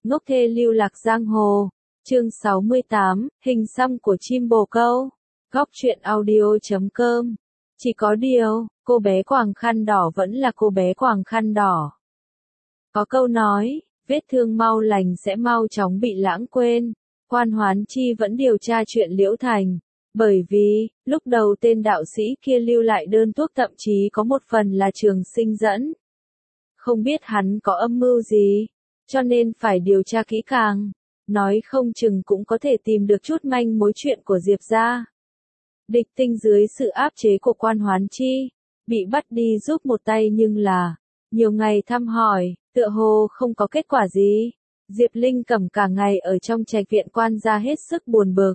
Ngốc thê lưu lạc giang hồ. Chương 68, hình xăm của chim bồ câu. Góc truyện audio.com. Chỉ có điều, cô bé quàng khăn đỏ vẫn là cô bé quàng khăn đỏ. Có câu nói, vết thương mau lành sẽ mau chóng bị lãng quên. Quan Hoán Chi vẫn điều tra chuyện Liễu Thành. Bởi vì, lúc đầu tên đạo sĩ kia lưu lại đơn thuốc thậm chí có một phần là Trường Sinh dẫn. Không biết hắn có âm mưu gì, cho nên phải điều tra kỹ càng. Nói không chừng cũng có thể tìm được chút manh mối chuyện của Diệp gia. Địch Tinh dưới sự áp chế của Quan Hoán Chi, bị bắt đi giúp một tay nhưng là, nhiều ngày thăm hỏi, tựa hồ không có kết quả gì. Diệp Linh Cẩm cả ngày ở trong trạch viện quan gia hết sức buồn bực.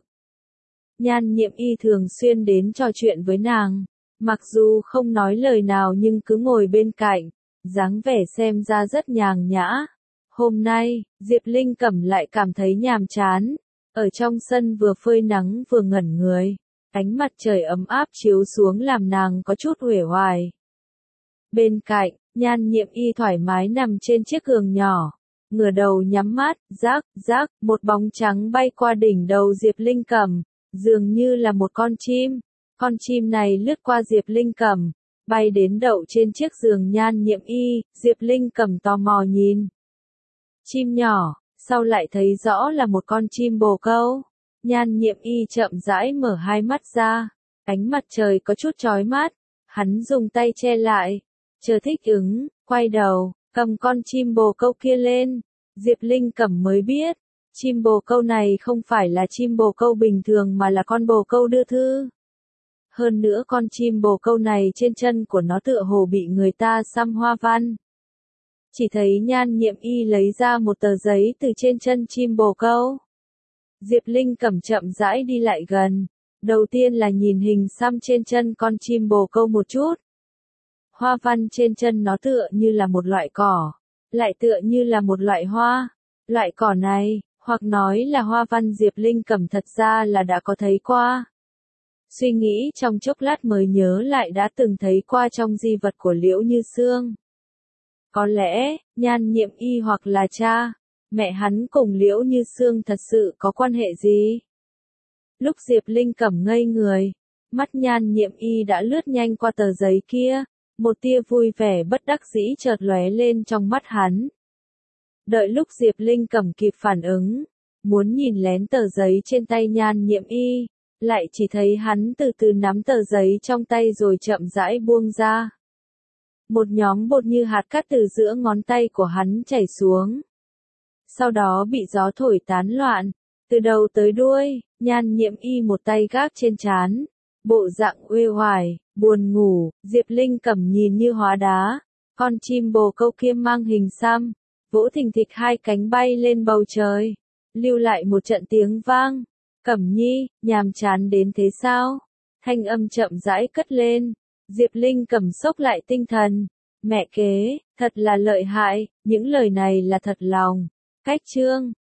Nhan Nhiệm Y thường xuyên đến trò chuyện với nàng, mặc dù không nói lời nào nhưng cứ ngồi bên cạnh, dáng vẻ xem ra rất nhàn nhã. Hôm nay, Diệp Linh Cẩm lại cảm thấy nhàm chán, ở trong sân vừa phơi nắng vừa ngẩn người, ánh mặt trời ấm áp chiếu xuống làm nàng có chút uể oải. Bên cạnh, Nhan Nhiệm Y thoải mái nằm trên chiếc giường nhỏ, ngửa đầu nhắm mắt, rác, một bóng trắng bay qua đỉnh đầu Diệp Linh Cẩm, dường như là một con chim. Con chim này lướt qua Diệp Linh Cẩm, bay đến đậu trên chiếc giường Nhan Nhiệm Y, Diệp Linh Cẩm tò mò nhìn. Chim nhỏ, sau lại thấy rõ là một con chim bồ câu. Nhan Nhiệm Y chậm rãi mở hai mắt ra, ánh mặt trời có chút chói mắt, hắn dùng tay che lại, chờ thích ứng, quay đầu, cầm con chim bồ câu kia lên. Diệp Linh Cẩm mới biết, chim bồ câu này không phải là chim bồ câu bình thường mà là con bồ câu đưa thư. Hơn nữa con chim bồ câu này trên chân của nó tựa hồ bị người ta xăm hoa văn. Chỉ thấy Nhan Nhiệm Y lấy ra một tờ giấy từ trên chân chim bồ câu. Diệp Linh Cẩm chậm rãi đi lại gần, đầu tiên là nhìn hình xăm trên chân con chim bồ câu một chút. Hoa văn trên chân nó tựa như là một loại cỏ, lại tựa như là một loại hoa. Loại cỏ này, hoặc nói là hoa văn Diệp Linh Cẩm thật ra là đã có thấy qua. Suy nghĩ trong chốc lát mới nhớ lại đã từng thấy qua trong di vật của Liễu Như Sương. Có lẽ, Nhan Nhiệm Y hoặc là cha, mẹ hắn cùng Liễu Như Sương thật sự có quan hệ gì? Lúc Diệp Linh Cẩm ngây người, mắt Nhan Nhiệm Y đã lướt nhanh qua tờ giấy kia, một tia vui vẻ bất đắc dĩ chợt lóe lên trong mắt hắn. Đợi lúc Diệp Linh Cẩm kịp phản ứng, muốn nhìn lén tờ giấy trên tay Nhan Nhiệm Y, lại chỉ thấy hắn từ từ nắm tờ giấy trong tay rồi chậm rãi buông ra. Một nhóm bột như hạt cát từ giữa ngón tay của hắn chảy xuống. Sau đó bị gió thổi tán loạn, từ đầu tới đuôi. Nhan Nhiệm Y một tay gác trên trán, bộ dạng uể oải, buồn ngủ. Diệp Linh Cẩm nhìn như hóa đá, con chim bồ câu kia mang hình xăm, vỗ thình thịch hai cánh bay lên bầu trời, lưu lại một trận tiếng vang. Cẩm Nhi, nhàm chán đến thế sao? Thanh âm chậm rãi cất lên. Diệp Linh Cẩm sốc lại tinh thần. Mẹ kế, thật là lợi hại, những lời này là thật lòng. Cách chương